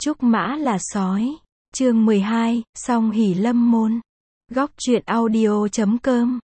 Trúc Mã là sói. Chương 12, Song Hỷ Lâm Môn. Góc truyện audio.com.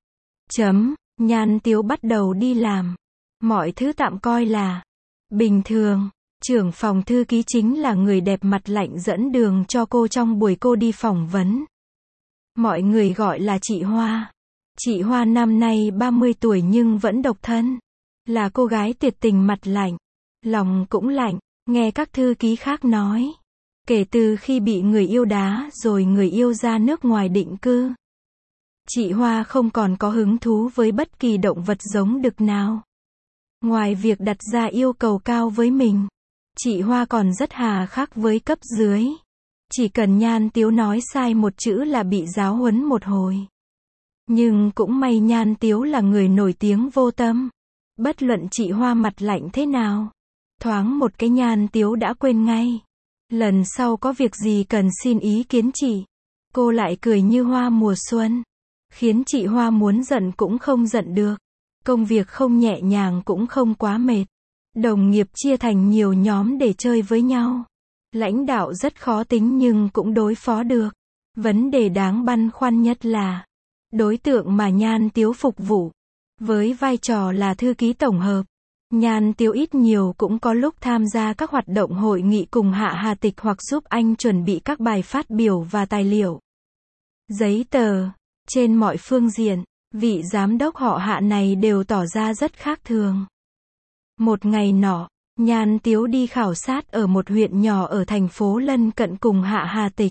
Nhan Tiếu bắt đầu đi làm. Mọi thứ tạm coi là bình thường. Trưởng phòng thư ký chính là người đẹp mặt lạnh dẫn đường cho cô trong buổi cô đi phỏng vấn. Mọi người gọi là chị Hoa. Chị Hoa năm nay 30 tuổi nhưng vẫn độc thân. Là cô gái tuyệt tình mặt lạnh. Lòng cũng lạnh, nghe các thư ký khác nói. Kể từ khi bị người yêu đá rồi người yêu ra nước ngoài định cư. Chị Hoa không còn có hứng thú với bất kỳ động vật giống đực nào. Ngoài việc đặt ra yêu cầu cao với mình, chị Hoa còn rất hà khắc với cấp dưới. Chỉ cần Nhan Tiếu nói sai một chữ là bị giáo huấn một hồi. Nhưng cũng may Nhan Tiếu là người nổi tiếng vô tâm. Bất luận chị Hoa mặt lạnh thế nào, thoáng một cái Nhan Tiếu đã quên ngay. Lần sau có việc gì cần xin ý kiến chị, cô lại cười như hoa mùa xuân, khiến chị Hoa muốn giận cũng không giận được. Công việc không nhẹ nhàng cũng không quá mệt. Đồng nghiệp chia thành nhiều nhóm để chơi với nhau. Lãnh đạo rất khó tính nhưng cũng đối phó được. Vấn đề đáng băn khoăn nhất là đối tượng mà Nhan Tiếu phục vụ. Với vai trò là thư ký tổng hợp, Nhan Tiếu ít nhiều cũng có lúc tham gia các hoạt động hội nghị cùng Hạ Hà Tịch hoặc giúp anh chuẩn bị các bài phát biểu và tài liệu, giấy tờ. Trên mọi phương diện, vị giám đốc họ Hạ này đều tỏ ra rất khác thường. Một ngày nọ, Nhan Tiếu đi khảo sát ở một huyện nhỏ ở thành phố lân cận cùng Hạ Hà Tịch.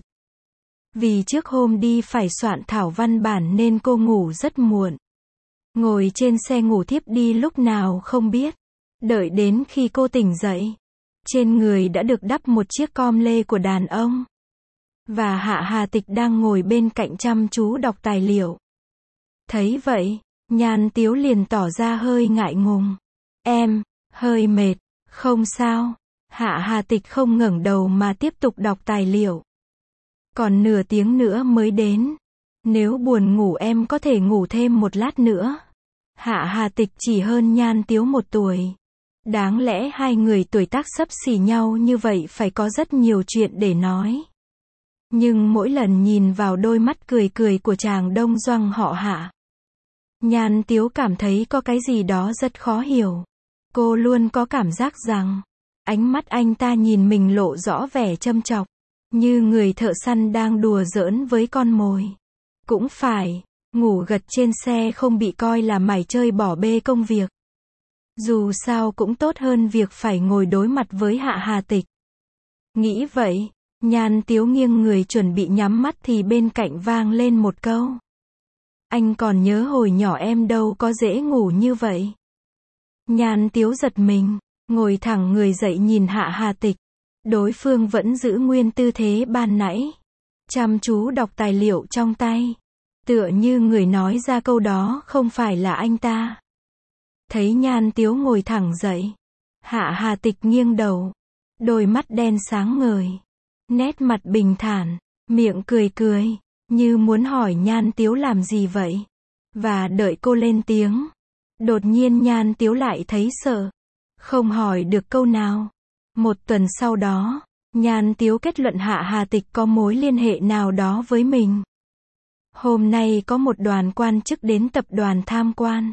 Vì trước hôm đi phải soạn thảo văn bản nên cô ngủ rất muộn. Ngồi trên xe ngủ thiếp đi lúc nào không biết. Đợi đến khi cô tỉnh dậy, trên người đã được đắp một chiếc com lê của đàn ông. Và Hạ Hà Tịch đang ngồi bên cạnh chăm chú đọc tài liệu. Thấy vậy, Nhan Tiếu liền tỏ ra hơi ngại ngùng. Em, hơi mệt, không sao. Hạ Hà Tịch không ngẩng đầu mà tiếp tục đọc tài liệu. Còn nửa tiếng nữa mới đến. Nếu buồn ngủ em có thể ngủ thêm một lát nữa. Hạ Hà Tịch chỉ hơn Nhan Tiếu 1 tuổi. Đáng lẽ hai người tuổi tác xấp xỉ nhau như vậy phải có rất nhiều chuyện để nói. Nhưng mỗi lần nhìn vào đôi mắt cười cười của chàng đông doanh họ Hạ, Nhan Tiếu cảm thấy có cái gì đó rất khó hiểu. Cô luôn có cảm giác rằng ánh mắt anh ta nhìn mình lộ rõ vẻ châm chọc, như người thợ săn đang đùa giỡn với con mồi. Cũng phải, ngủ gật trên xe không bị coi là mải chơi bỏ bê công việc. Dù sao cũng tốt hơn việc phải ngồi đối mặt với Hạ Hà Tịch. Nghĩ vậy, Nhan Tiếu nghiêng người chuẩn bị nhắm mắt thì bên cạnh vang lên một câu. Anh còn nhớ hồi nhỏ em đâu có dễ ngủ như vậy. Nhan Tiếu giật mình, ngồi thẳng người dậy nhìn Hạ Hà Tịch. Đối phương vẫn giữ nguyên tư thế ban nãy, chăm chú đọc tài liệu trong tay. Tựa như người nói ra câu đó không phải là anh ta. Thấy Nhan Tiếu ngồi thẳng dậy, Hạ Hà Tịch nghiêng đầu, đôi mắt đen sáng ngời, nét mặt bình thản, miệng cười cười, như muốn hỏi Nhan Tiếu làm gì vậy, và đợi cô lên tiếng. Đột nhiên Nhan Tiếu lại thấy sợ, không hỏi được câu nào. Một tuần sau đó, Nhan Tiếu kết luận Hạ Hà Tịch có mối liên hệ nào đó với mình. Hôm nay có một đoàn quan chức đến tập đoàn tham quan.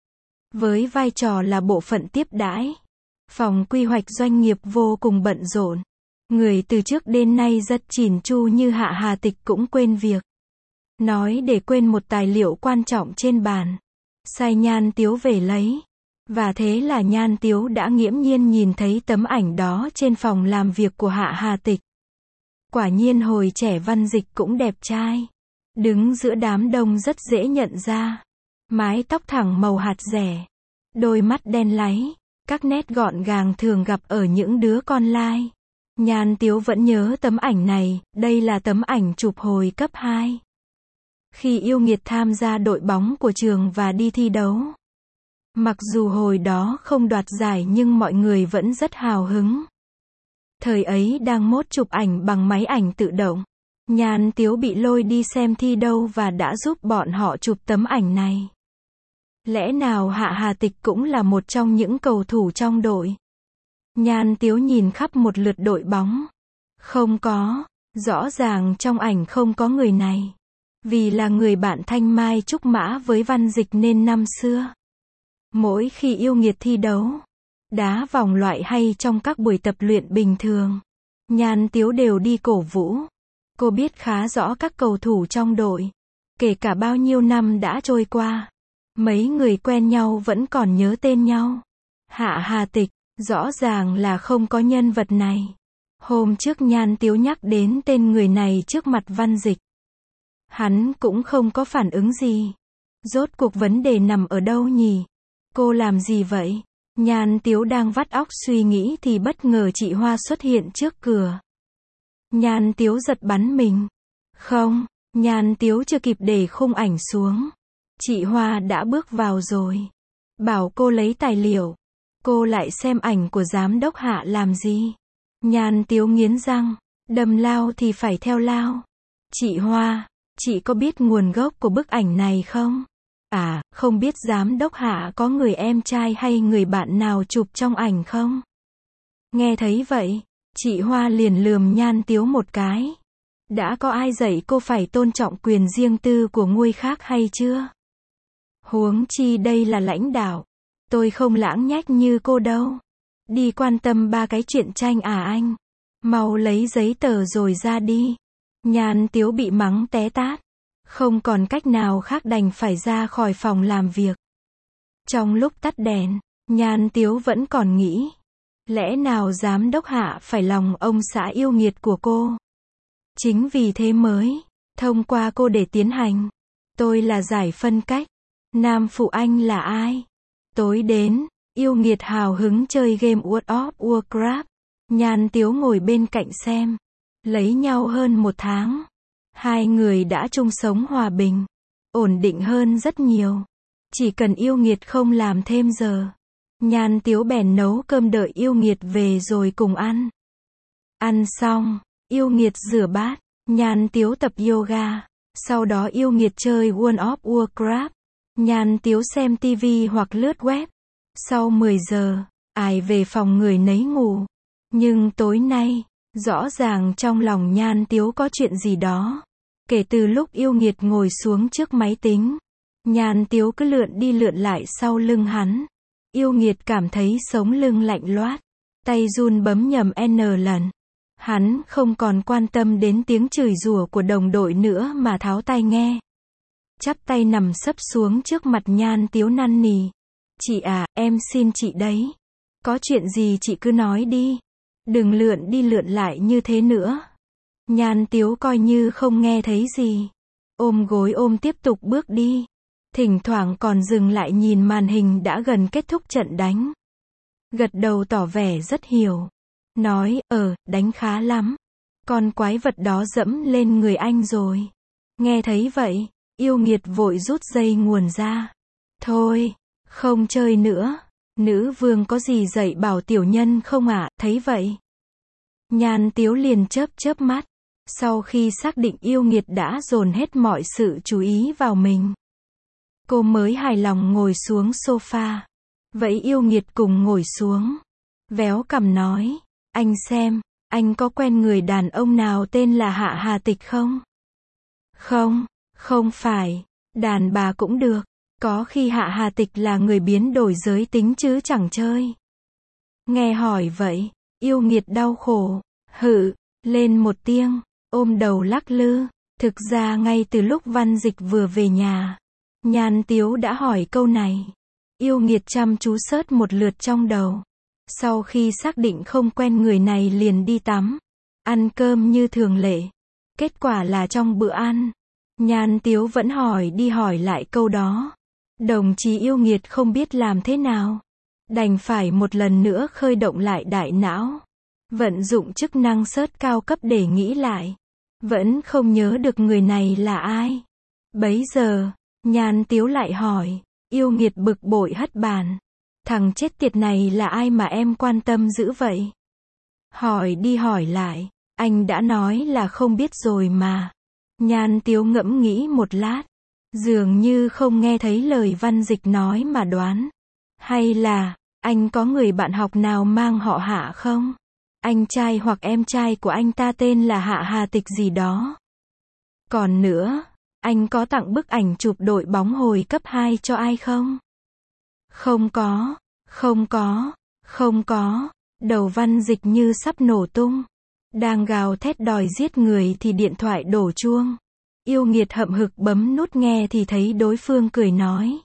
Với vai trò là bộ phận tiếp đãi, phòng quy hoạch doanh nghiệp vô cùng bận rộn. Người từ trước đến nay rất chỉn chu như Hạ Hà Tịch cũng quên việc. Nói để quên một tài liệu quan trọng trên bàn. Sai Nhan Tiếu về lấy. Và thế là Nhan Tiếu đã nghiễm nhiên nhìn thấy tấm ảnh đó trên phòng làm việc của Hạ Hà Tịch. Quả nhiên hồi trẻ Văn Dịch cũng đẹp trai. Đứng giữa đám đông rất dễ nhận ra. Mái tóc thẳng màu hạt rẻ. Đôi mắt đen láy. Các nét gọn gàng thường gặp ở những đứa con lai. Nhan Tiếu vẫn nhớ tấm ảnh này, đây là tấm ảnh chụp hồi cấp 2. Khi yêu nghiệt tham gia đội bóng của trường và đi thi đấu. Mặc dù hồi đó không đoạt giải nhưng mọi người vẫn rất hào hứng. Thời ấy đang mốt chụp ảnh bằng máy ảnh tự động. Nhan Tiếu bị lôi đi xem thi đấu và đã giúp bọn họ chụp tấm ảnh này. Lẽ nào Hạ Hà Tịch cũng là một trong những cầu thủ trong đội? Nhan Tiếu nhìn khắp một lượt đội bóng. Không có, rõ ràng trong ảnh không có người này. Vì là người bạn thanh mai trúc mã với Văn Dịch nên năm xưa, mỗi khi yêu nghiệt thi đấu, đá vòng loại hay trong các buổi tập luyện bình thường, Nhan Tiếu đều đi cổ vũ. Cô biết khá rõ các cầu thủ trong đội. Kể cả bao nhiêu năm đã trôi qua, mấy người quen nhau vẫn còn nhớ tên nhau. Hạ Hà Tịch, rõ ràng là không có nhân vật này. Hôm trước Nhan Tiếu nhắc đến tên người này trước mặt Văn Dịch, hắn cũng không có phản ứng gì. Rốt cuộc vấn đề nằm ở đâu nhỉ? Cô làm gì vậy? Nhan Tiếu đang vắt óc suy nghĩ thì bất ngờ chị Hoa xuất hiện trước cửa. Nhan Tiếu giật bắn mình. Không, Nhan Tiếu chưa kịp để khung ảnh xuống, chị Hoa đã bước vào rồi. Bảo cô lấy tài liệu. Cô lại xem ảnh của giám đốc Hạ làm gì? Nhan Tiếu nghiến răng, đâm lao thì phải theo lao. Chị Hoa, chị có biết nguồn gốc của bức ảnh này không? À, không biết giám đốc Hạ có người em trai hay người bạn nào chụp trong ảnh không? Nghe thấy vậy, chị Hoa liền lườm Nhan Tiếu một cái. Đã có ai dạy cô phải tôn trọng quyền riêng tư của người khác hay chưa? Huống chi đây là lãnh đạo. Tôi không lãng nhách như cô đâu. Đi quan tâm ba cái chuyện tranh à anh? Mau lấy giấy tờ rồi ra đi. Nhan Tiếu bị mắng té tát. Không còn cách nào khác đành phải ra khỏi phòng làm việc. Trong lúc tắt đèn, Nhan Tiếu vẫn còn nghĩ. Lẽ nào giám đốc Hạ phải lòng ông xã yêu nghiệt của cô? Chính vì thế mới thông qua cô để tiến hành. Tôi là giải phân cách. Nam phụ anh là ai? Tối đến, yêu nghiệt hào hứng chơi game World of Warcraft. Nhan Tiếu ngồi bên cạnh xem. Lấy nhau hơn 1 tháng. Hai người đã chung sống hòa bình, ổn định hơn rất nhiều. Chỉ cần yêu nghiệt không làm thêm giờ, Nhan Tiếu bèn nấu cơm đợi yêu nghiệt về rồi cùng ăn. Ăn xong, yêu nghiệt rửa bát, Nhan Tiếu tập yoga. Sau đó yêu nghiệt chơi World of Warcraft. Nhan Tiếu xem TV hoặc lướt web. Sau 10 giờ, ai về phòng người nấy ngủ. Nhưng tối nay, rõ ràng trong lòng Nhan Tiếu có chuyện gì đó. Kể từ lúc yêu nghiệt ngồi xuống trước máy tính, Nhan Tiếu cứ lượn đi lượn lại sau lưng hắn. Yêu nghiệt cảm thấy sống lưng lạnh loát. Tay run bấm nhầm N lần. Hắn không còn quan tâm đến tiếng chửi rủa của đồng đội nữa mà tháo tai nghe. Chắp tay nằm sấp xuống trước mặt Nhan Tiếu năn nỉ. Chị à, em xin chị đấy. Có chuyện gì chị cứ nói đi. Đừng lượn đi lượn lại như thế nữa. Nhan Tiếu coi như không nghe thấy gì. Ôm gối ôm tiếp tục bước đi. Thỉnh thoảng còn dừng lại nhìn màn hình đã gần kết thúc trận đánh. Gật đầu tỏ vẻ rất hiểu. Nói, đánh khá lắm. Con quái vật đó dẫm lên người anh rồi. Nghe thấy vậy, yêu nghiệt vội rút dây nguồn ra. Thôi, không chơi nữa. Nữ vương có gì dạy bảo tiểu nhân không ạ? Thấy vậy, Nhan Tiếu liền chớp chớp mắt. Sau khi xác định yêu nghiệt đã dồn hết mọi sự chú ý vào mình, cô mới hài lòng ngồi xuống sofa. Vậy yêu nghiệt cùng ngồi xuống. Véo cằm nói, anh xem, anh có quen người đàn ông nào tên là Hạ Hà Tịch không? Không, không phải, đàn bà cũng được. Có khi Hạ Hà Tịch là người biến đổi giới tính chứ chẳng chơi. Nghe hỏi vậy, yêu nghiệt đau khổ, hự, lên một tiếng, ôm đầu lắc lư. Thực ra ngay từ lúc Văn Dịch vừa về nhà, Nhan Tiếu đã hỏi câu này. Yêu nghiệt chăm chú search một lượt trong đầu. Sau khi xác định không quen người này liền đi tắm, ăn cơm như thường lệ. Kết quả là trong bữa ăn, Nhan Tiếu vẫn hỏi đi hỏi lại câu đó. Đồng chí yêu nghiệt không biết làm thế nào. Đành phải một lần nữa khơi động lại đại não. Vận dụng chức năng search cao cấp để nghĩ lại. Vẫn không nhớ được người này là ai. Bấy giờ, Nhan Tiếu lại hỏi. Yêu nghiệt bực bội hất bàn. Thằng chết tiệt này là ai mà em quan tâm dữ vậy? Hỏi đi hỏi lại, anh đã nói là không biết rồi mà. Nhan Tiếu ngẫm nghĩ một lát. Dường như không nghe thấy lời Văn Dịch nói mà đoán. Hay là, anh có người bạn học nào mang họ Hạ không? Anh trai hoặc em trai của anh ta tên là Hạ Hà Tịch gì đó. Còn nữa, anh có tặng bức ảnh chụp đội bóng hồi cấp 2 cho ai không? Không có, không có, không có. Đầu Văn Dịch như sắp nổ tung. Đang gào thét đòi giết người thì điện thoại đổ chuông. Yêu nghiệt hậm hực bấm nút nghe thì thấy đối phương cười nói.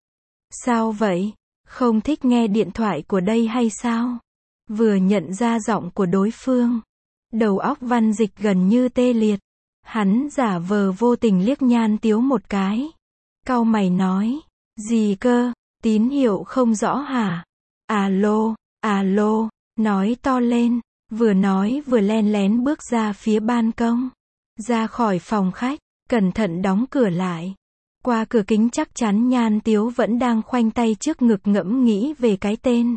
Sao vậy? Không thích nghe điện thoại của đây hay sao? Vừa nhận ra giọng của đối phương, đầu óc Văn Dịch gần như tê liệt. Hắn giả vờ vô tình liếc Nhan Tiếu một cái. Cau mày nói. Gì cơ? Tín hiệu không rõ hả? Alo, alo, nói to lên. Vừa nói vừa len lén bước ra phía ban công. Ra khỏi phòng khách, cẩn thận đóng cửa lại. Qua cửa kính chắc chắn Nhan Tiếu vẫn đang khoanh tay trước ngực ngẫm nghĩ về cái tên.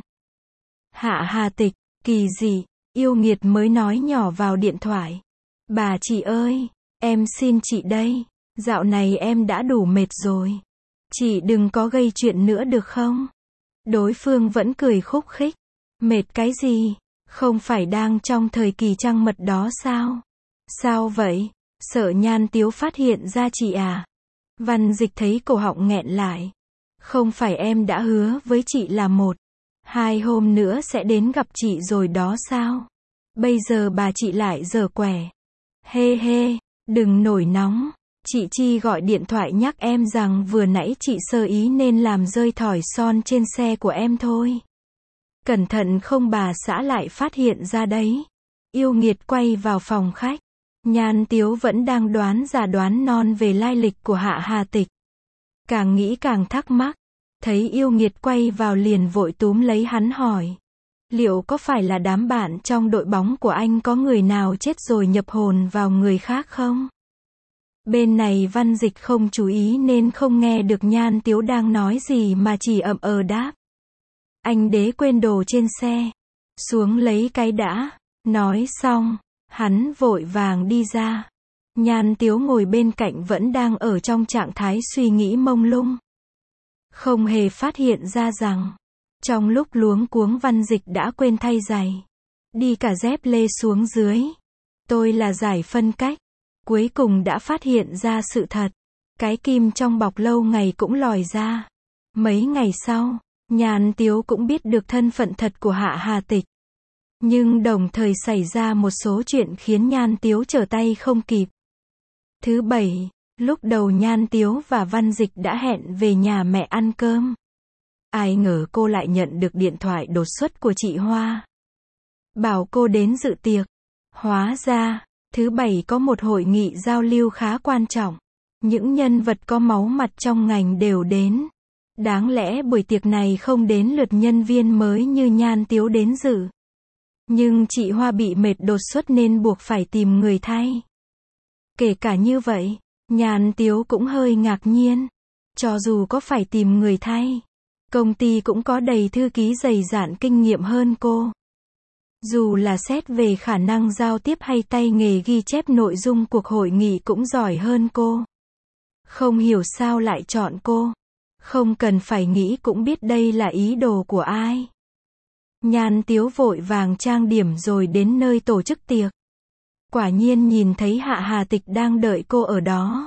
Hạ Hà Tịch, kỳ dị, yêu nghiệt mới nói nhỏ vào điện thoại. Bà chị ơi, em xin chị đây, dạo này em đã đủ mệt rồi. Chị đừng có gây chuyện nữa được không? Đối phương vẫn cười khúc khích. Mệt cái gì? Không phải đang trong thời kỳ trăng mật đó sao? Sao vậy? Sợ Nhan Tiếu phát hiện ra chị à? Văn Dịch thấy cổ họng nghẹn lại. Không phải em đã hứa với chị là 1-2 hôm nữa sẽ đến gặp chị rồi đó sao? Bây giờ bà chị lại giở quẻ. Hê hê, đừng nổi nóng. Chị Chi gọi điện thoại nhắc em rằng vừa nãy chị sơ ý nên làm rơi thỏi son trên xe của em thôi. Cẩn thận không bà xã lại phát hiện ra đấy. Yêu nghiệt quay vào phòng khách. Nhan Tiếu vẫn đang đoán già đoán non về lai lịch của Hạ Hà Tịch. Càng nghĩ càng thắc mắc. Thấy yêu nghiệt quay vào liền vội túm lấy hắn hỏi. Liệu có phải là đám bạn trong đội bóng của anh có người nào chết rồi nhập hồn vào người khác không? Bên này Văn Dịch không chú ý nên không nghe được Nhan Tiếu đang nói gì mà chỉ ậm đáp. Anh đế quên đồ trên xe. Xuống lấy cái đã. Nói xong, hắn vội vàng đi ra. Nhan Tiếu ngồi bên cạnh vẫn đang ở trong trạng thái suy nghĩ mông lung. Không hề phát hiện ra rằng, trong lúc luống cuống Văn Dịch đã quên thay giày. Đi cả dép lê xuống dưới. Tôi là giải phân cách. Cuối cùng đã phát hiện ra sự thật. Cái kim trong bọc lâu ngày cũng lòi ra. Mấy ngày sau, Nhan Tiếu cũng biết được thân phận thật của Hạ Hà Tịch. Nhưng đồng thời xảy ra một số chuyện khiến Nhan Tiếu trở tay không kịp. Thứ bảy, lúc đầu Nhan Tiếu và Văn Dịch đã hẹn về nhà mẹ ăn cơm. Ai ngờ cô lại nhận được điện thoại đột xuất của chị Hoa. Bảo cô đến dự tiệc. Hóa ra, thứ bảy có một hội nghị giao lưu khá quan trọng. Những nhân vật có máu mặt trong ngành đều đến. Đáng lẽ buổi tiệc này không đến lượt nhân viên mới như Nhan Tiếu đến dự. Nhưng chị Hoa bị mệt đột xuất nên buộc phải tìm người thay. Kể cả như vậy, Nhan Tiếu cũng hơi ngạc nhiên. Cho dù có phải tìm người thay, công ty cũng có đầy thư ký dày dạn kinh nghiệm hơn cô. Dù là xét về khả năng giao tiếp hay tay nghề ghi chép nội dung cuộc hội nghị cũng giỏi hơn cô. Không hiểu sao lại chọn cô. Không cần phải nghĩ cũng biết đây là ý đồ của ai. Nhan Tiếu vội vàng trang điểm rồi đến nơi tổ chức tiệc. Quả nhiên nhìn thấy Hạ Hà Tịch đang đợi cô ở đó.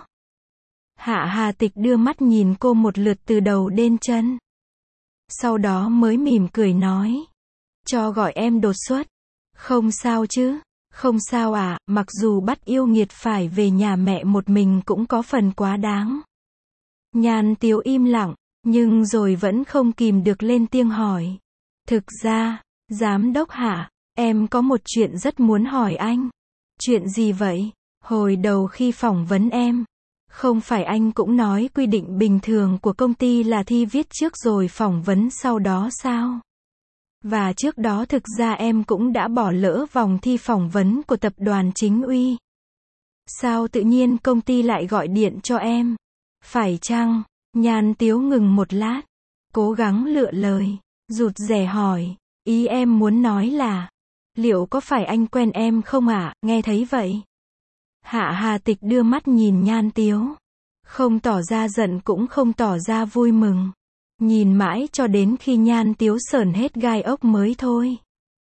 Hạ Hà Tịch đưa mắt nhìn cô một lượt từ đầu đến chân. Sau đó mới mỉm cười nói. Cho gọi em đột xuất. Không sao chứ? Không sao à, mặc dù bắt yêu nghiệt phải về nhà mẹ một mình cũng có phần quá đáng. Nhan Tiếu im lặng, nhưng rồi vẫn không kìm được lên tiếng hỏi. Thực ra, Giám đốc Hạ, em có một chuyện rất muốn hỏi anh. Chuyện gì vậy? Hồi đầu khi phỏng vấn em, không phải anh cũng nói quy định bình thường của công ty là thi viết trước rồi phỏng vấn sau đó sao? Và trước đó thực ra em cũng đã bỏ lỡ vòng thi phỏng vấn của tập đoàn Chính Uy. Sao tự nhiên công ty lại gọi điện cho em? Phải chăng? Nhan Tiếu ngừng một lát, cố gắng lựa lời, rụt rè hỏi, ý em muốn nói là, liệu có phải anh quen em không ạ? Nghe thấy vậy. Hạ Hà Tịch đưa mắt nhìn Nhan Tiếu, không tỏ ra giận cũng không tỏ ra vui mừng. Nhìn mãi cho đến khi Nhan Tiếu sởn hết gai ốc mới thôi.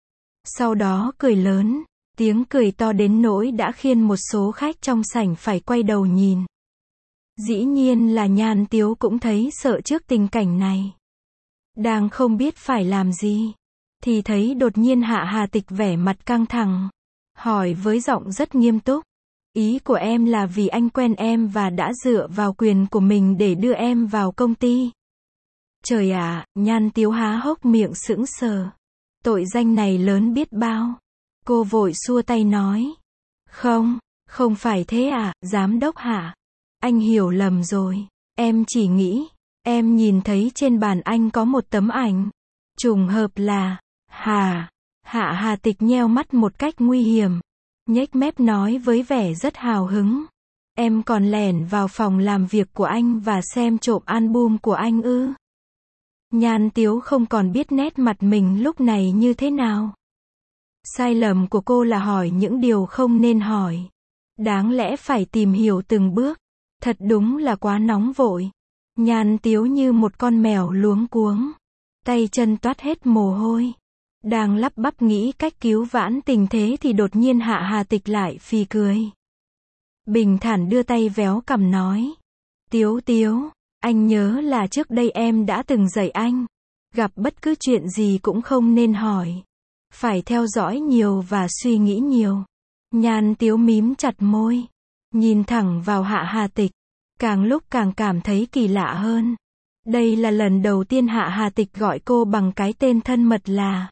Sau đó cười lớn, tiếng cười to đến nỗi đã khiến một số khách trong sảnh phải quay đầu nhìn. Dĩ nhiên là Nhan Tiếu cũng thấy sợ trước tình cảnh này. Đang không biết phải làm gì, thì thấy đột nhiên Hạ Hà Tịch vẻ mặt căng thẳng, hỏi với giọng rất nghiêm túc. Ý của em là vì anh quen em và đã dựa vào quyền của mình để đưa em vào công ty. Trời ạ, Nhan Tiếu há hốc miệng sững sờ. Tội danh này lớn biết bao. Cô vội xua tay nói. Không phải thế ạ, giám đốc Hạ. Anh hiểu lầm rồi. Em chỉ nghĩ, em nhìn thấy trên bàn anh có một tấm ảnh. Trùng hợp là, Hạ Hà Tịch nheo mắt một cách nguy hiểm. Nhếch mép nói với vẻ rất hào hứng. Em còn lẻn vào phòng làm việc của anh và xem trộm album của anh ư? Nhan Tiếu không còn biết nét mặt mình lúc này như thế nào. Sai lầm của cô là hỏi những điều không nên hỏi. Đáng lẽ phải tìm hiểu từng bước. Thật đúng là quá nóng vội. Nhan Tiếu như một con mèo luống cuống. Tay chân toát hết mồ hôi. Đang lắp bắp nghĩ cách cứu vãn tình thế thì đột nhiên Hạ Hà Tịch lại phì cười. Bình thản đưa tay véo cằm nói. Tiếu, anh nhớ là trước đây em đã từng dạy anh. Gặp bất cứ chuyện gì cũng không nên hỏi. Phải theo dõi nhiều và suy nghĩ nhiều. Nhan Tiếu mím chặt môi. Nhìn thẳng vào Hạ Hà Tịch. Càng lúc càng cảm thấy kỳ lạ hơn. Đây là lần đầu tiên Hạ Hà Tịch gọi cô bằng cái tên thân mật là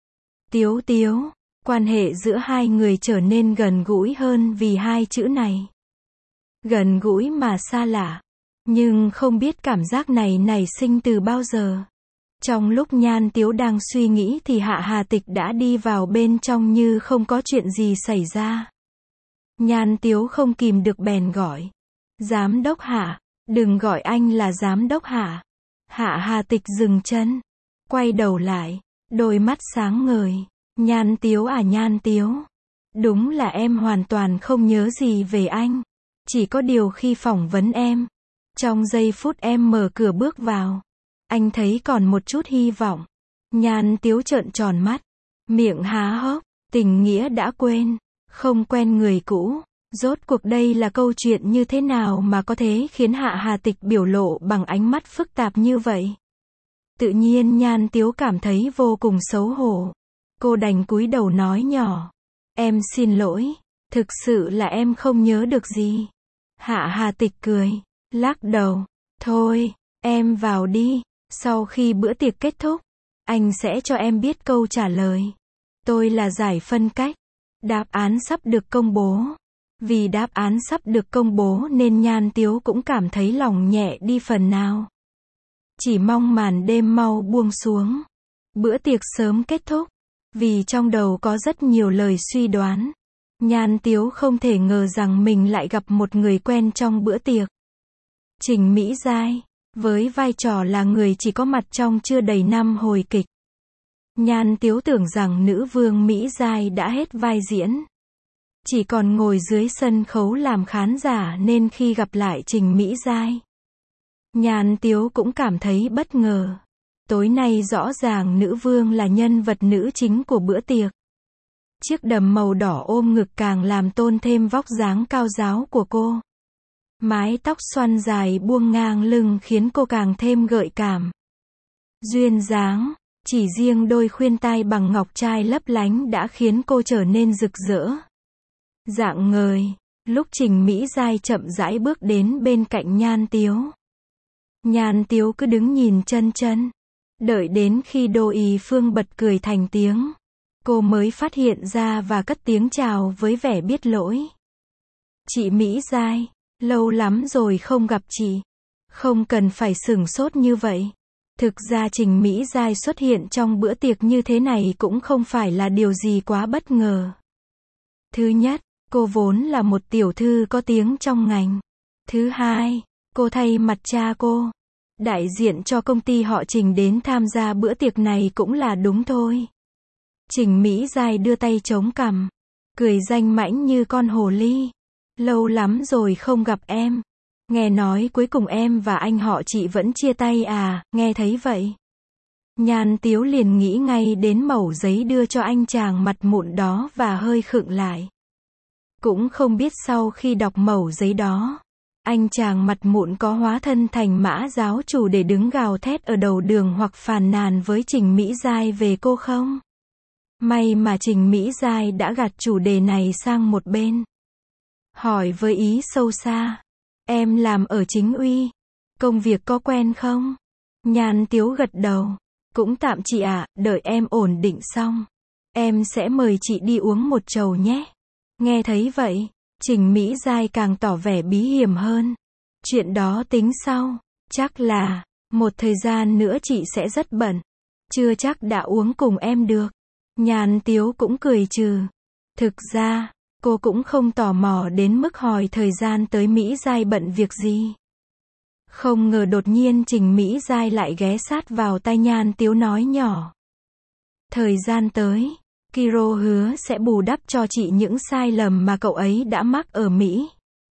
Tiếu. Quan hệ giữa hai người trở nên gần gũi hơn vì hai chữ này. Gần gũi mà xa lạ. Nhưng không biết cảm giác này nảy sinh từ bao giờ. Trong lúc Nhan Tiếu đang suy nghĩ thì Hạ Hà Tịch đã đi vào bên trong như không có chuyện gì xảy ra. Nhan Tiếu không kìm được bèn gọi. Giám đốc Hạ, đừng gọi anh là giám đốc Hạ. Hạ Hà Tịch dừng chân, quay đầu lại, đôi mắt sáng ngời. Nhan Tiếu à, Nhan Tiếu. Đúng là em hoàn toàn không nhớ gì về anh. Chỉ có điều khi phỏng vấn em, trong giây phút em mở cửa bước vào, anh thấy còn một chút hy vọng. Nhan Tiếu trợn tròn mắt, miệng há hốc, tình nghĩa đã quên, không quen người cũ. Rốt cuộc đây là câu chuyện như thế nào mà có thể khiến Hạ Hà Tịch biểu lộ bằng ánh mắt phức tạp như vậy? Tự nhiên Nhan Tiếu cảm thấy vô cùng xấu hổ. Cô đành cúi đầu nói nhỏ. Em xin lỗi, thực sự là em không nhớ được gì. Hạ Hà Tịch cười, lắc đầu. Thôi, em vào đi, sau khi bữa tiệc kết thúc, anh sẽ cho em biết câu trả lời. Tôi là giải phân cách. Đáp án sắp được công bố. Vì đáp án sắp được công bố nên Nhan Tiếu cũng cảm thấy lòng nhẹ đi phần nào. Chỉ mong màn đêm mau buông xuống. Bữa tiệc sớm kết thúc. Vì trong đầu có rất nhiều lời suy đoán. Nhan Tiếu không thể ngờ rằng mình lại gặp một người quen trong bữa tiệc. Trình Mỹ Giai, với vai trò là người chỉ có mặt trong chưa đầy 5 hồi kịch. Nhan Tiếu tưởng rằng nữ vương Mỹ Giai đã hết vai diễn. Chỉ còn ngồi dưới sân khấu làm khán giả nên khi gặp lại Trình Mỹ Giai, Nhan Tiếu cũng cảm thấy bất ngờ. Tối nay rõ ràng nữ vương là nhân vật nữ chính của bữa tiệc. Chiếc đầm màu đỏ ôm ngực càng làm tôn thêm vóc dáng cao ráo của cô. Mái tóc xoăn dài buông ngang lưng khiến cô càng thêm gợi cảm. Duyên dáng, chỉ riêng đôi khuyên tai bằng ngọc trai lấp lánh đã khiến cô trở nên rực rỡ. Rạng ngời, lúc Trình Mỹ Giai chậm rãi bước đến bên cạnh Nhan Tiếu. Nhan Tiếu cứ đứng nhìn chân. Đợi đến khi Đô Ý Phương bật cười thành tiếng, cô mới phát hiện ra và cất tiếng chào với vẻ biết lỗi. Chị Mỹ Giai, lâu lắm rồi không gặp chị. Không cần phải sửng sốt như vậy. Thực ra Trình Mỹ Giai xuất hiện trong bữa tiệc như thế này cũng không phải là điều gì quá bất ngờ. Thứ nhất, cô vốn là một tiểu thư có tiếng trong ngành. Thứ hai, cô thay mặt cha cô, đại diện cho công ty họ Trình đến tham gia bữa tiệc này cũng là đúng thôi. Trình Mỹ Giai đưa tay chống cằm, cười danh mãnh như con hồ ly. Lâu lắm rồi không gặp em. Nghe nói cuối cùng em và anh họ chị vẫn chia tay à, nghe thấy vậy. Nhan Tiếu liền nghĩ ngay đến mẩu giấy đưa cho anh chàng mặt mụn đó và hơi khựng lại. Cũng không biết sau khi đọc mẩu giấy đó, anh chàng mặt mụn có hóa thân thành Mã giáo chủ để đứng gào thét ở đầu đường hoặc phàn nàn với Trình Mỹ Giai về cô không? May mà Trình Mỹ Giai đã gạt chủ đề này sang một bên. Hỏi với ý sâu xa. Em làm ở Chính Uy. Công việc có quen không? Nhan Tiếu gật đầu. Cũng tạm chị ạ, đợi em ổn định xong. Em sẽ mời chị đi uống một chầu nhé. Nghe thấy vậy, Trình Mỹ Giai càng tỏ vẻ bí hiểm hơn. Chuyện đó tính sau. Chắc là, một thời gian nữa chị sẽ rất bận. Chưa chắc đã uống cùng em được. Nhan Tiếu cũng cười trừ. Thực ra, cô cũng không tò mò đến mức hỏi thời gian tới Mỹ Giai bận việc gì. Không ngờ đột nhiên Trình Mỹ Giai lại ghé sát vào tai Nhan Tiếu nói nhỏ. Thời gian tới, Kiro hứa sẽ bù đắp cho chị những sai lầm mà cậu ấy đã mắc ở Mỹ.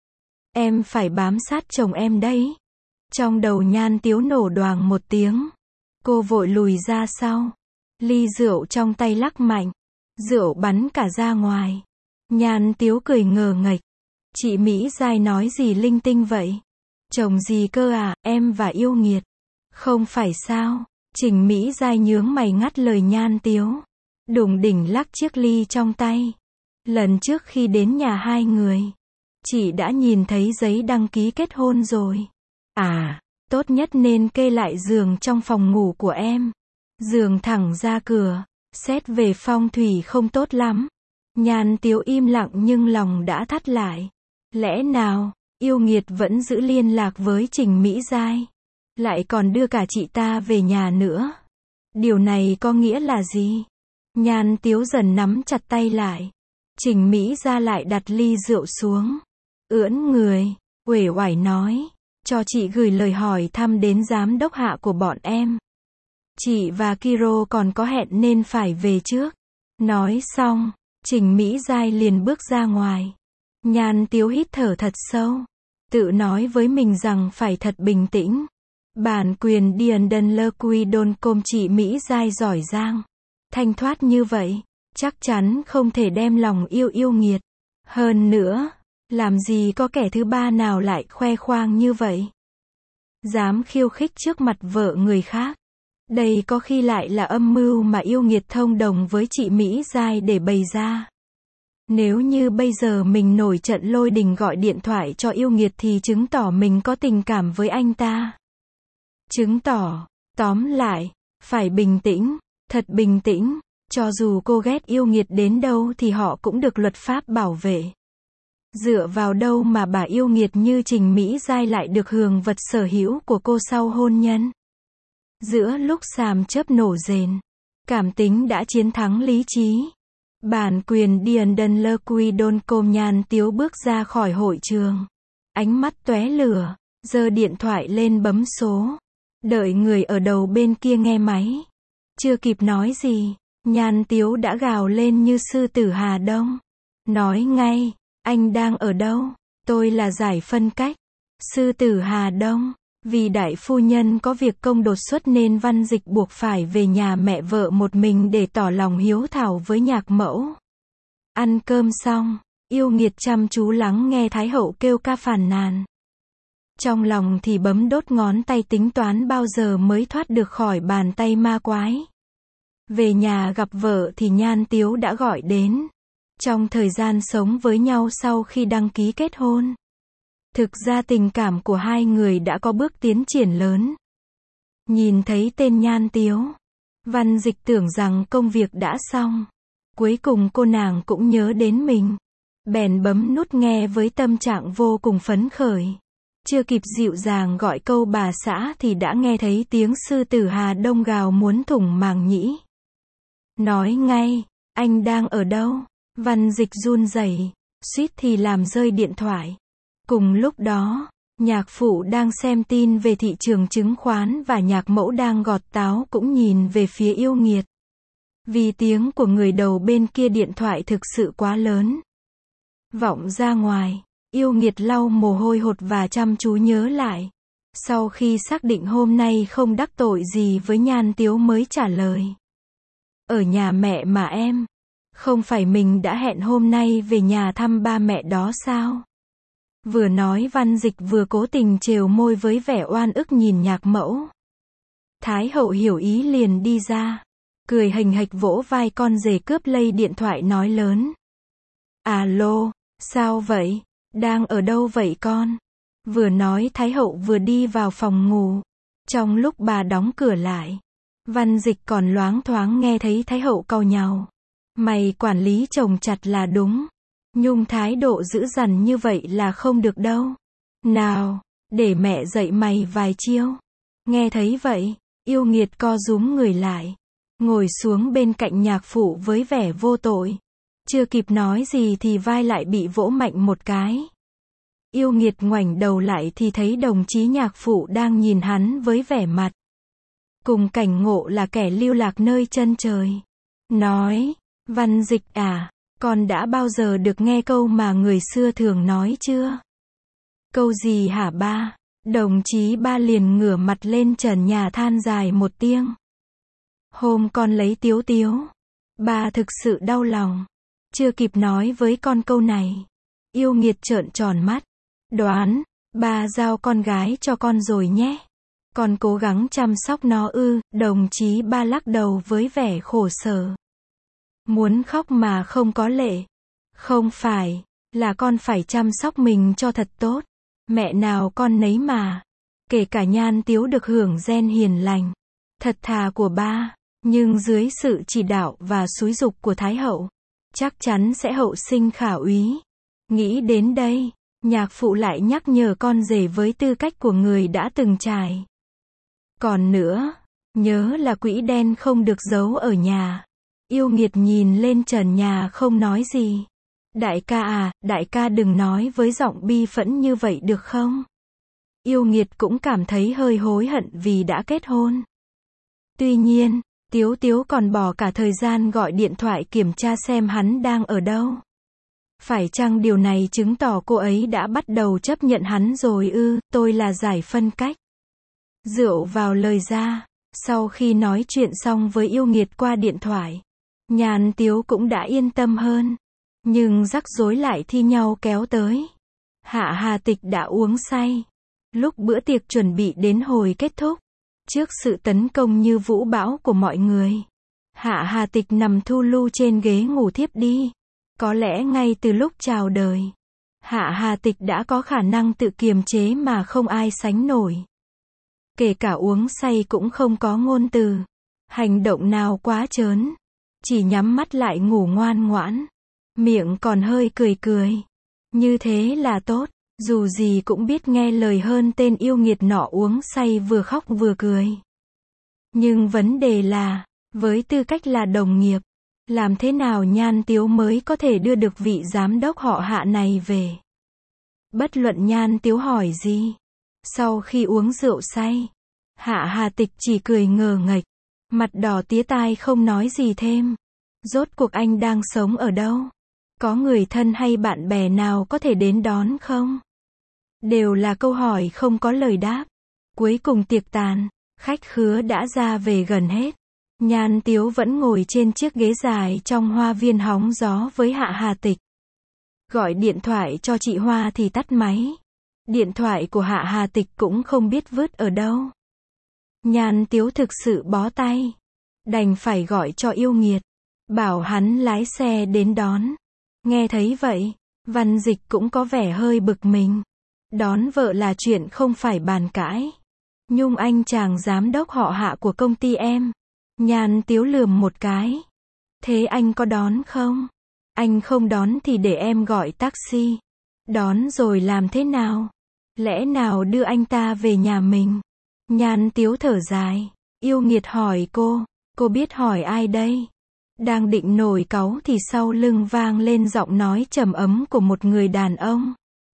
Em phải bám sát chồng em đấy. Trong đầu Nhan Tiếu nổ đoàng một tiếng. Cô vội lùi ra sau. Ly rượu trong tay lắc mạnh. Rượu bắn cả ra ngoài. Nhan Tiếu cười ngờ nghệch. Chị Mỹ Giai nói gì linh tinh vậy? Chồng gì cơ à, em và yêu nghiệt. Không phải sao? Trình Mỹ Giai nhướng mày ngắt lời Nhan Tiếu. Đùng đỉnh lắc chiếc ly trong tay. Lần trước khi đến nhà hai người, chị đã nhìn thấy giấy đăng ký kết hôn rồi. À, tốt nhất nên kê lại giường trong phòng ngủ của em. Giường thẳng ra cửa, xét về phong thủy không tốt lắm. Nhan Tiếu im lặng nhưng lòng đã thắt lại. Lẽ nào, yêu nghiệt vẫn giữ liên lạc với Trình Mỹ Giai, lại còn đưa cả chị ta về nhà nữa. Điều này có nghĩa là gì? Nhan Tiếu dần nắm chặt tay lại. Trình Mỹ Giai lại đặt ly rượu xuống. Ưỡn người, uể oải nói. Cho chị gửi lời hỏi thăm đến giám đốc hạ của bọn em. Chị và Kiro còn có hẹn nên phải về trước. Nói xong, Trình Mỹ Giai liền bước ra ngoài. Nhan Tiếu hít thở thật sâu. Tự nói với mình rằng phải thật bình tĩnh. Bản quyền Điền Lơ Quy Đôn Côm chị Mỹ Giai giỏi giang. Thanh thoát như vậy, chắc chắn không thể đem lòng yêu nghiệt. Hơn nữa, làm gì có kẻ thứ ba nào lại khoe khoang như vậy. Dám khiêu khích trước mặt vợ người khác. Đây có khi lại là âm mưu mà yêu nghiệt thông đồng với chị Mỹ Giai để bày ra. Nếu như bây giờ mình nổi trận lôi đình gọi điện thoại cho yêu nghiệt thì chứng tỏ mình có tình cảm với anh ta. Chứng tỏ, tóm lại, phải bình tĩnh, thật bình tĩnh, cho dù cô ghét yêu nghiệt đến đâu thì họ cũng được luật pháp bảo vệ. Dựa vào đâu mà bà yêu nghiệt như Trình Mỹ Giai lại được hưởng vật sở hữu của cô sau hôn nhân? Giữa lúc sàm chớp nổ rền, cảm tính đã chiến thắng lý trí. Bản quyền Điền Lơ Quy Đôn Côm Nhan Tiếu bước ra khỏi hội trường. Ánh mắt tóe lửa, giơ điện thoại lên bấm số. Đợi người ở đầu bên kia nghe máy. Chưa kịp nói gì, Nhan Tiếu đã gào lên như sư tử Hà Đông. Nói ngay, anh đang ở đâu? Tôi là Giải Phân Cách. Sư tử Hà Đông. Vì đại phu nhân có việc công đột xuất nên Văn Dịch buộc phải về nhà mẹ vợ một mình để tỏ lòng hiếu thảo với nhạc mẫu. Ăn cơm xong, yêu nghiệt chăm chú lắng nghe Thái hậu kêu ca phàn nàn. Trong lòng thì bấm đốt ngón tay tính toán bao giờ mới thoát được khỏi bàn tay ma quái. Về nhà gặp vợ thì Nhan Tiếu đã gọi đến. Trong thời gian sống với nhau sau khi đăng ký kết hôn, thực ra tình cảm của hai người đã có bước tiến triển lớn. Nhìn thấy tên Nhan Tiếu, Văn Dịch tưởng rằng công việc đã xong. Cuối cùng cô nàng cũng nhớ đến mình. Bèn bấm nút nghe với tâm trạng vô cùng phấn khởi. Chưa kịp dịu dàng gọi câu bà xã thì đã nghe thấy tiếng sư tử Hà Đông gào muốn thủng màng nhĩ. Nói ngay, anh đang ở đâu? Văn Dịch run rẩy, suýt thì làm rơi điện thoại. Cùng lúc đó, nhạc phụ đang xem tin về thị trường chứng khoán và nhạc mẫu đang gọt táo cũng nhìn về phía yêu nghiệt. Vì tiếng của người đầu bên kia điện thoại thực sự quá lớn. Vọng ra ngoài, yêu nghiệt lau mồ hôi hột và chăm chú nhớ lại. Sau khi xác định hôm nay không đắc tội gì với Nhan Tiếu mới trả lời. Ở nhà mẹ mà em. Không phải mình đã hẹn hôm nay về nhà thăm ba mẹ đó sao? Vừa nói Văn Dịch vừa cố tình trêu môi với vẻ oan ức nhìn nhạc mẫu. Thái hậu hiểu ý liền đi ra. Cười hình hạch vỗ vai con rể cướp lấy điện thoại nói lớn. Alo, sao vậy? Đang ở đâu vậy con? Vừa nói Thái hậu vừa đi vào phòng ngủ. Trong lúc bà đóng cửa lại, Văn Dịch còn loáng thoáng nghe thấy Thái hậu cau nhàu. Mày quản lý chồng chặt là đúng. Nhung thái độ dữ dằn như vậy là không được đâu. Nào, để mẹ dạy mày vài chiêu. Nghe thấy vậy, yêu nghiệt co rúm người lại. Ngồi xuống bên cạnh nhạc phụ với vẻ vô tội. Chưa kịp nói gì thì vai lại bị vỗ mạnh một cái. Yêu nghiệt ngoảnh đầu lại thì thấy đồng chí nhạc phụ đang nhìn hắn với vẻ mặt cùng cảnh ngộ là kẻ lưu lạc nơi chân trời. Nói, Văn Dịch à, con đã bao giờ được nghe câu mà người xưa thường nói chưa? Câu gì hả ba? Đồng chí ba liền ngửa mặt lên trần nhà than dài một tiếng. Hôm con lấy Tiếu Tiếu, ba thực sự đau lòng. Chưa kịp nói với con câu này, yêu nghiệt trợn tròn mắt. Đoán, ba giao con gái cho con rồi nhé. Con cố gắng chăm sóc nó ư? Đồng chí ba lắc đầu với vẻ khổ sở. Muốn khóc mà không có lệ. Không phải, là con phải chăm sóc mình cho thật tốt. Mẹ nào con nấy mà. Kể cả Nhan Tiếu được hưởng gen hiền lành, thật thà của ba, nhưng dưới sự chỉ đạo và xúi giục của Thái hậu, chắc chắn sẽ hậu sinh khả úy. Nghĩ đến đây, nhạc phụ lại nhắc nhở con rể với tư cách của người đã từng trải. Còn nữa, nhớ là quỹ đen không được giấu ở nhà. Yêu nghiệt nhìn lên trần nhà không nói gì. Đại ca à, đại ca đừng nói với giọng bi phẫn như vậy được không? Yêu nghiệt cũng cảm thấy hơi hối hận vì đã kết hôn. Tuy nhiên, Tiếu Tiếu còn bỏ cả thời gian gọi điện thoại kiểm tra xem hắn đang ở đâu. Phải chăng điều này chứng tỏ cô ấy đã bắt đầu chấp nhận hắn rồi ư? Tôi là giải phân cách. Rượu vào lời ra. Sau khi nói chuyện xong với yêu nghiệt qua điện thoại, Nhan Tiếu cũng đã yên tâm hơn. Nhưng rắc rối lại thi nhau kéo tới. Hạ Hà Tịch đã uống say. Lúc bữa tiệc chuẩn bị đến hồi kết thúc, trước sự tấn công như vũ bão của mọi người, Hạ Hà Tịch nằm thu lu trên ghế ngủ thiếp đi. Có lẽ ngay từ lúc chào đời, Hạ Hà Tịch đã có khả năng tự kiềm chế mà không ai sánh nổi. Kể cả uống say cũng không có ngôn từ, hành động nào quá trớn, chỉ nhắm mắt lại ngủ ngoan ngoãn, miệng còn hơi cười cười. Như thế là tốt, dù gì cũng biết nghe lời hơn tên yêu nghiệt nọ uống say vừa khóc vừa cười. Nhưng vấn đề là, với tư cách là đồng nghiệp, làm thế nào Nhan Tiếu mới có thể đưa được vị giám đốc họ Hạ này về? Bất luận Nhan Tiếu hỏi gì, sau khi uống rượu say, Hạ Hà Tịch chỉ cười ngờ nghệch, mặt đỏ tía tai không nói gì thêm. Rốt cuộc anh đang sống ở đâu? Có người thân hay bạn bè nào có thể đến đón không? Đều là câu hỏi không có lời đáp. Cuối cùng tiệc tàn, khách khứa đã ra về gần hết. Nhan Tiếu vẫn ngồi trên chiếc ghế dài trong hoa viên hóng gió với Hạ Hà Tịch. Gọi điện thoại cho chị Hoa thì tắt máy. Điện thoại của Hạ Hà Tịch cũng không biết vứt ở đâu. Nhan Tiếu thực sự bó tay. Đành phải gọi cho yêu nghiệt, bảo hắn lái xe đến đón. Nghe thấy vậy, Văn Dịch cũng có vẻ hơi bực mình. Đón vợ là chuyện không phải bàn cãi. Nhung anh chàng giám đốc họ Hạ của công ty em. Nhan Tiếu lườm một cái. Thế anh có đón không? Anh không đón thì để em gọi taxi. Đón rồi làm thế nào? Lẽ nào đưa anh ta về nhà mình? Nhan Tiếu thở dài. Yêu nghiệt hỏi cô biết hỏi ai đây? Đang định nổi cáu thì sau lưng vang lên giọng nói trầm ấm của một người đàn ông.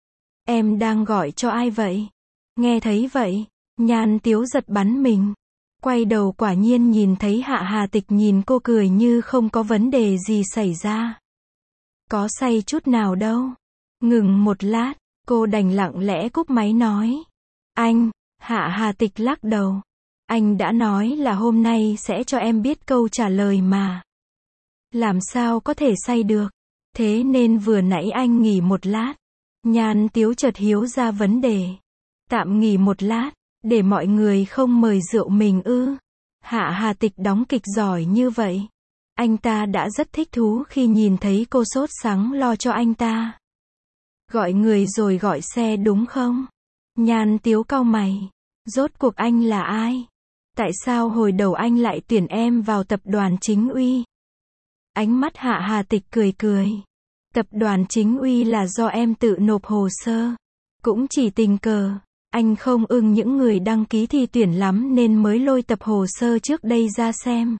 Em đang gọi cho ai vậy? Nghe thấy vậy, Nhan Tiếu giật bắn mình. Quay đầu quả nhiên nhìn thấy Hạ Hà Tịch nhìn cô cười như không có vấn đề gì xảy ra. Có say chút nào đâu. Ngừng một lát, cô đành lặng lẽ cúp máy nói. Anh, Hạ Hà Tịch lắc đầu. Anh đã nói là hôm nay sẽ cho em biết câu trả lời mà. Làm sao có thể say được. Thế nên vừa nãy anh nghỉ một lát. Nhan Tiếu chợt hiếu ra vấn đề. Tạm nghỉ một lát, để mọi người không mời rượu mình ư? Hạ Hà Tịch đóng kịch giỏi như vậy. Anh ta đã rất thích thú khi nhìn thấy cô sốt sắng lo cho anh ta. Gọi người rồi gọi xe đúng không? Nhan Tiếu cau mày. Rốt cuộc anh là ai? Tại sao hồi đầu anh lại tuyển em vào tập đoàn Chính Uy? Ánh mắt Hạ Hà Tịch cười cười. Tập đoàn Chính Uy là do em tự nộp hồ sơ. Cũng chỉ tình cờ. Anh không ưng những người đăng ký thi tuyển lắm nên mới lôi tập hồ sơ trước đây ra xem.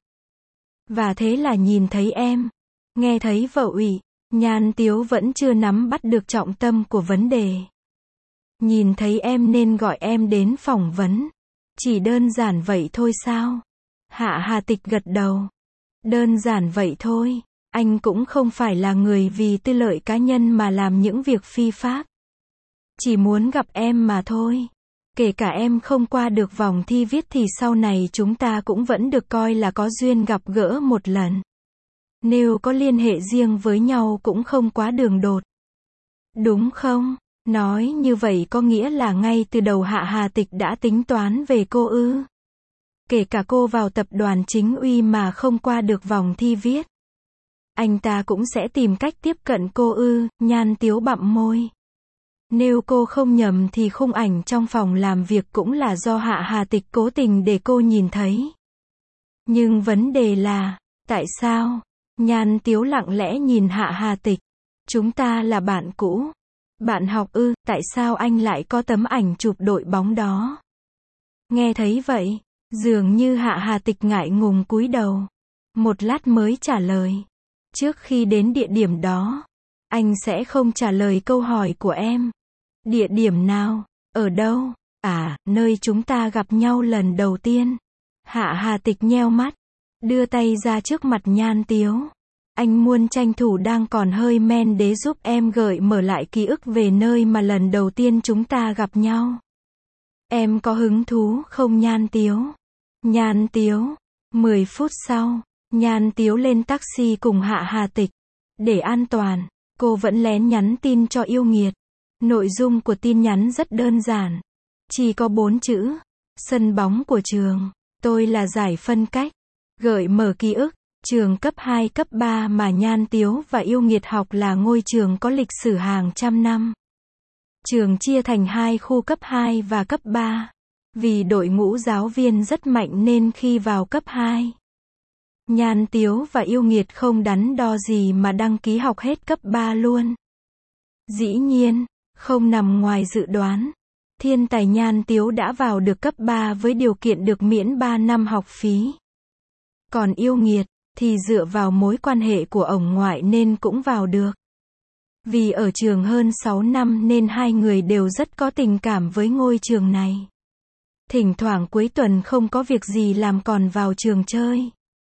Và thế là nhìn thấy em. Nghe thấy vợ ủy, Nhan Tiếu vẫn chưa nắm bắt được trọng tâm của vấn đề. Nhìn thấy em nên gọi em đến phỏng vấn. Chỉ đơn giản vậy thôi sao? Hạ Hà Tịch gật đầu. Đơn giản vậy thôi. Anh cũng không phải là người vì tư lợi cá nhân mà làm những việc phi pháp. Chỉ muốn gặp em mà thôi. Kể cả em không qua được vòng thi viết thì sau này chúng ta cũng vẫn được coi là có duyên gặp gỡ một lần. Nếu có liên hệ riêng với nhau cũng không quá đường đột. Đúng không? Nói như vậy có nghĩa là ngay từ đầu Hạ Hà Tịch đã tính toán về cô ư? Kể cả cô vào tập đoàn Chính Uy mà không qua được vòng thi viết. Anh ta cũng sẽ tìm cách tiếp cận cô ư? Nhan Tiếu bặm môi. Nếu cô không nhầm thì khung ảnh trong phòng làm việc cũng là do Hạ Hà Tịch cố tình để cô nhìn thấy. Nhưng vấn đề là, tại sao? Nhan Tiếu lặng lẽ nhìn Hạ Hà Tịch. Chúng ta là bạn cũ. Bạn học ư? Tại sao anh lại có tấm ảnh chụp đội bóng đó? Nghe thấy vậy, dường như Hạ Hà Tịch ngại ngùng cúi đầu. Một lát mới trả lời. Trước khi đến địa điểm đó, anh sẽ không trả lời câu hỏi của em. Địa điểm nào? Ở đâu? À, nơi chúng ta gặp nhau lần đầu tiên. Hạ Hà Tịch nheo mắt, đưa tay ra trước mặt Nhan Tiếu. Anh muốn tranh thủ đang còn hơi men để giúp em gợi mở lại ký ức về nơi mà lần đầu tiên chúng ta gặp nhau. Em có hứng thú không Nhan Tiếu? Nhan Tiếu. 10 phút sau, Nhan Tiếu lên taxi cùng Hạ Hà Tịch. Để an toàn, cô vẫn lén nhắn tin cho yêu nghiệt. Nội dung của tin nhắn rất đơn giản. Chỉ có 4 chữ. Sân bóng của trường. Tôi là giải phân cách. Gợi mở ký ức. Trường cấp 2 cấp 3 mà Nhan Tiếu và yêu nghiệt học là ngôi trường có lịch sử hàng trăm năm. Trường chia thành 2 khu cấp 2 và cấp 3. Vì đội ngũ giáo viên rất mạnh nên khi vào cấp 2, Nhan Tiếu và yêu nghiệt không đắn đo gì mà đăng ký học hết cấp 3 luôn. Dĩ nhiên, không nằm ngoài dự đoán. Thiên tài Nhan Tiếu đã vào được cấp 3 với điều kiện được miễn 3 năm học phí. Còn yêu nghiệt, thì dựa vào mối quan hệ của ổng ngoại nên cũng vào được. Vì ở trường hơn 6 năm nên hai người đều rất có tình cảm với ngôi trường này. Thỉnh thoảng cuối tuần không có việc gì làm còn vào trường chơi.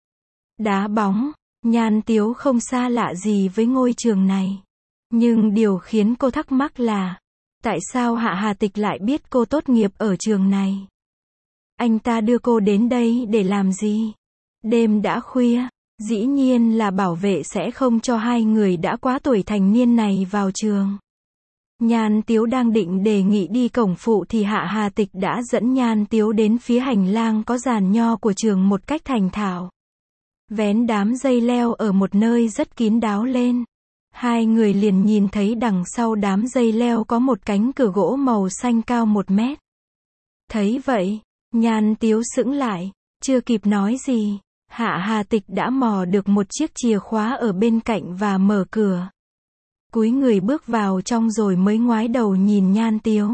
Đá bóng, Nhan Tiếu không xa lạ gì với ngôi trường này. Nhưng điều khiến cô thắc mắc là, tại sao Hạ Hà Tịch lại biết cô tốt nghiệp ở trường này? Anh ta đưa cô đến đây để làm gì? Đêm đã khuya, dĩ nhiên là bảo vệ sẽ không cho hai người đã quá tuổi thành niên này vào trường. Nhan Tiếu đang định đề nghị đi cổng phụ thì Hạ Hà Tịch đã dẫn Nhan Tiếu đến phía hành lang có giàn nho của trường một cách thành thạo. Vén đám dây leo ở một nơi rất kín đáo lên. Hai người liền nhìn thấy đằng sau đám dây leo có một cánh cửa gỗ màu xanh cao 1 mét. Thấy vậy, Nhan Tiếu sững lại, chưa kịp nói gì. Hạ Hà Tịch đã mò được một chiếc chìa khóa ở bên cạnh và mở cửa. Cúi người bước vào trong rồi mới ngoái đầu nhìn Nhan Tiếu.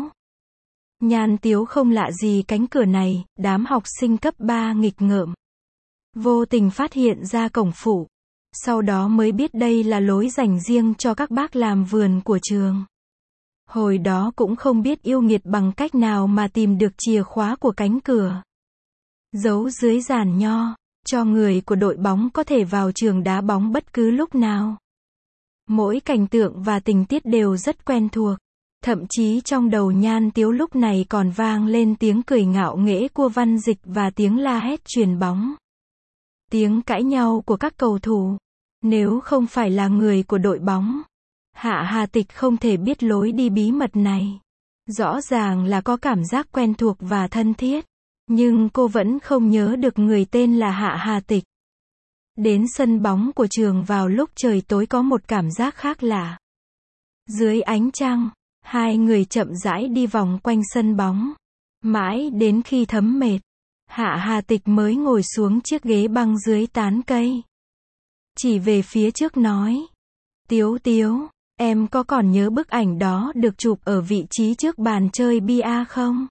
Nhan Tiếu không lạ gì cánh cửa này, đám học sinh cấp 3 nghịch ngợm. Vô tình phát hiện ra cổng phụ. Sau đó mới biết đây là lối dành riêng cho các bác làm vườn của trường. Hồi đó cũng không biết yêu nghiệt bằng cách nào mà tìm được chìa khóa của cánh cửa. Giấu dưới giàn nho, cho người của đội bóng có thể vào trường đá bóng bất cứ lúc nào. Mỗi cảnh tượng và tình tiết đều rất quen thuộc. Thậm chí trong đầu Nhan Tiếu lúc này còn vang lên tiếng cười ngạo nghễ của Văn Dịch và tiếng la hét chuyền bóng. Tiếng cãi nhau của các cầu thủ. Nếu không phải là người của đội bóng, Hạ Hà Tịch không thể biết lối đi bí mật này. Rõ ràng là có cảm giác quen thuộc và thân thiết, nhưng cô vẫn không nhớ được người tên là Hạ Hà Tịch. Đến sân bóng của trường vào lúc trời tối có một cảm giác khác lạ. Dưới ánh trăng, hai người chậm rãi đi vòng quanh sân bóng. Mãi đến khi thấm mệt, Hạ Hà Tịch mới ngồi xuống chiếc ghế băng dưới tán cây. Chỉ về phía trước nói. Tiếu Tiếu, em có còn nhớ bức ảnh đó được chụp ở vị trí trước bàn chơi bia không?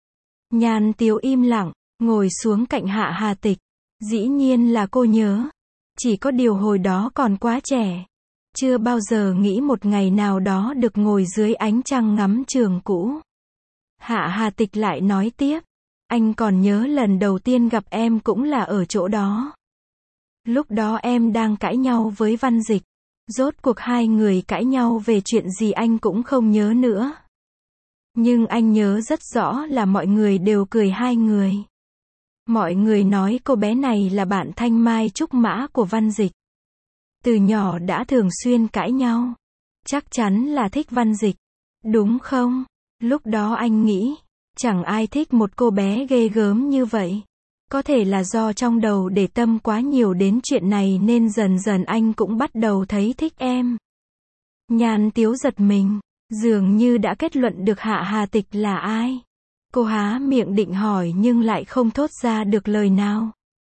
Nhan Tiếu im lặng, ngồi xuống cạnh Hạ Hà Tịch. Dĩ nhiên là cô nhớ. Chỉ có điều hồi đó còn quá trẻ. Chưa bao giờ nghĩ một ngày nào đó được ngồi dưới ánh trăng ngắm trường cũ. Hạ Hà Tịch lại nói tiếp. Anh còn nhớ lần đầu tiên gặp em cũng là ở chỗ đó. Lúc đó em đang cãi nhau với Văn Dịch. Rốt cuộc hai người cãi nhau về chuyện gì anh cũng không nhớ nữa. Nhưng anh nhớ rất rõ là mọi người đều cười hai người. Mọi người nói cô bé này là bạn thanh mai trúc mã của Văn Dịch. Từ nhỏ đã thường xuyên cãi nhau. Chắc chắn là thích Văn Dịch. Đúng không? Lúc đó anh nghĩ, chẳng ai thích một cô bé ghê gớm như vậy. Có thể là do trong đầu để tâm quá nhiều đến chuyện này nên dần dần anh cũng bắt đầu thấy thích em. Nhan Tiếu giật mình, dường như đã kết luận được Hạ Hà Tịch là ai. Cô há miệng định hỏi nhưng lại không thốt ra được lời nào.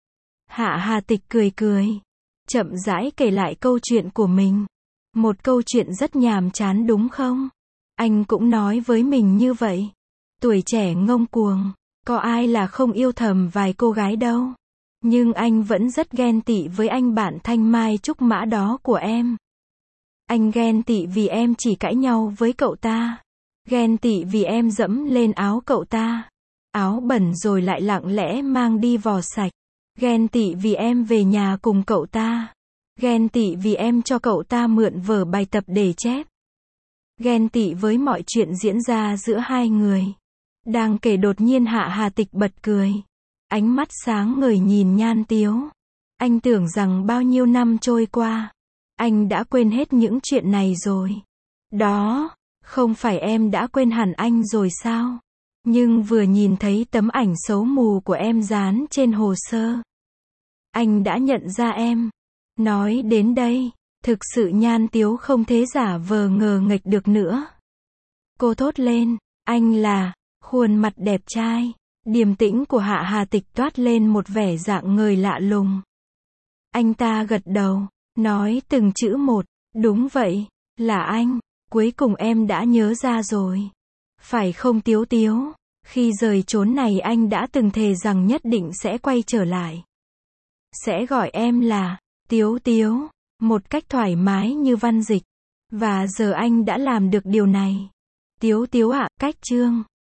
Hạ Hà Tịch cười cười, chậm rãi kể lại câu chuyện của mình. Một câu chuyện rất nhàm chán đúng không? Anh cũng nói với mình như vậy. Tuổi trẻ ngông cuồng, có ai là không yêu thầm vài cô gái đâu. Nhưng anh vẫn rất ghen tị với anh bạn thanh mai trúc mã đó của em. Anh ghen tị vì em chỉ cãi nhau với cậu ta. Ghen tị vì em dẫm lên áo cậu ta. Áo bẩn rồi lại lặng lẽ mang đi vò sạch. Ghen tị vì em về nhà cùng cậu ta. Ghen tị vì em cho cậu ta mượn vở bài tập để chép. Ghen tị với mọi chuyện diễn ra giữa hai người. Đang kể đột nhiên Hạ Hà Tịch bật cười. Ánh mắt sáng ngời nhìn Nhan Tiếu. Anh tưởng rằng bao nhiêu năm trôi qua, anh đã quên hết những chuyện này rồi. Đó, không phải em đã quên hẳn anh rồi sao? Nhưng vừa nhìn thấy tấm ảnh xấu mù của em dán trên hồ sơ, anh đã nhận ra em. Nói đến đây, thực sự Nhan Tiếu không thể giả vờ ngờ nghệch được nữa. Cô thốt lên, anh là, khuôn mặt đẹp trai, điềm tĩnh của Hạ Hà Tịch toát lên một vẻ dạng ngời lạ lùng. Anh ta gật đầu, nói từng chữ một, đúng vậy, là anh, cuối cùng em đã nhớ ra rồi. Phải không Tiếu Tiếu? Khi rời chốn này anh đã từng thề rằng nhất định sẽ quay trở lại. Sẽ gọi em là Tiếu Tiếu, một cách thoải mái như Văn Dịch. Và giờ anh đã làm được điều này. Tiếu Tiếu ạ, cách chương